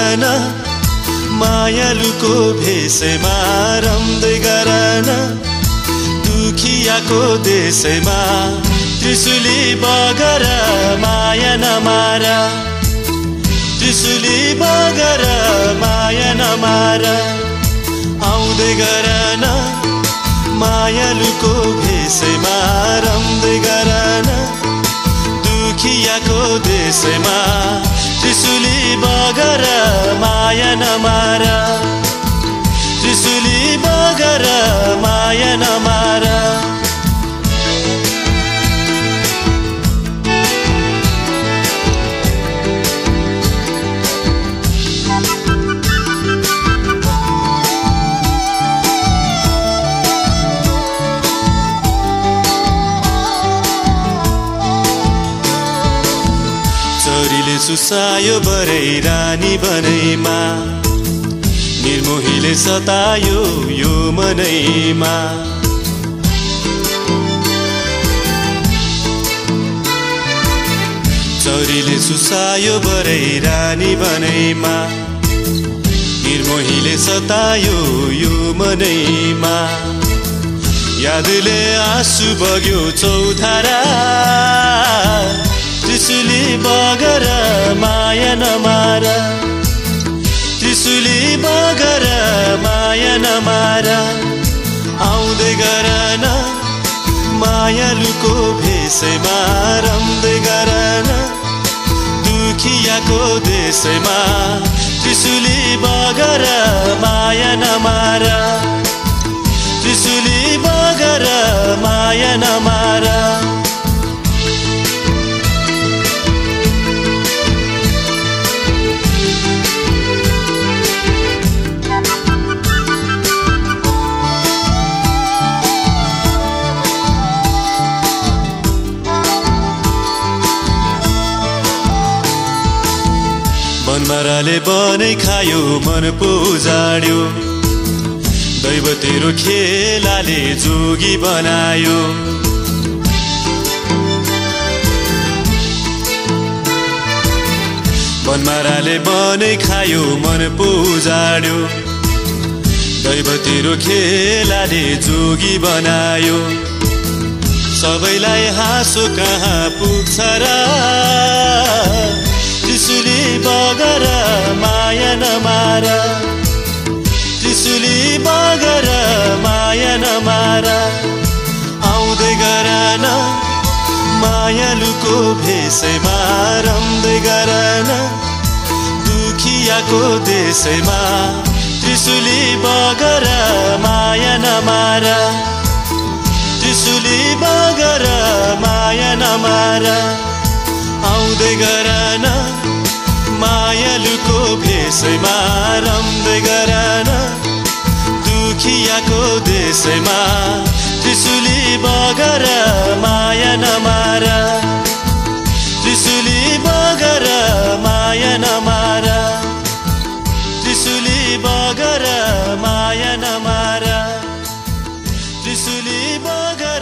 गरन मायालुको भेषमा रम्दै गरन दुखियाको देशमा त्रिशुली बगर माया नमार त्रिशुली बगर माया नमार आउँदै गरन मायालुको भेषमा रम्दै गरन दुखियाको देशमा त्रिशुली बगर माया नमार त्रिशुली बगर माया नमार चोरीले सुसायो बरै रानी बनैमा निर्मोहीले सतायो यो मनैमा चोरीले सुसायो बरै रानी बनैमा निर्मोहीले सतायो यो मनैमा यादले आँसु बग्यो चौधारा त्रिशुली बगर माया नमार त्रिशुली बगर माया नमार आउँदै गरन मायालुको भेषमा रम्दै गरन दुखियाको देशमा त्रिशुली बगर माया नमार त्रिशुली बगर माया नमार मनमराले बनै खायो मन पो उजाड्यो दैव तेरो खेलाले जोगी बनायो मनमराले बनै खायो मन पो उजाड्यो दैव तेरो खेलाले जोगी बनायो सबैलाई हाँसो कहाँ पुग्छ र त्रिशुली बगर माया नमार त्रिशुली बगर माया नमार आउँदै गरन मायालुको भेषमा रम्दै गरन दुखियाको देशमा त्रिशुली बगर माया नमार त्रिशुली बगर माया नमार आउँदै गरन मायालुको भेषमा रम्दै गरन दुखियाको देशमा त्रिशुली बगर माया नमार त्रिशुली बगर माया नमार त्रिशुली बगर माया नमार त्रिशुली बगर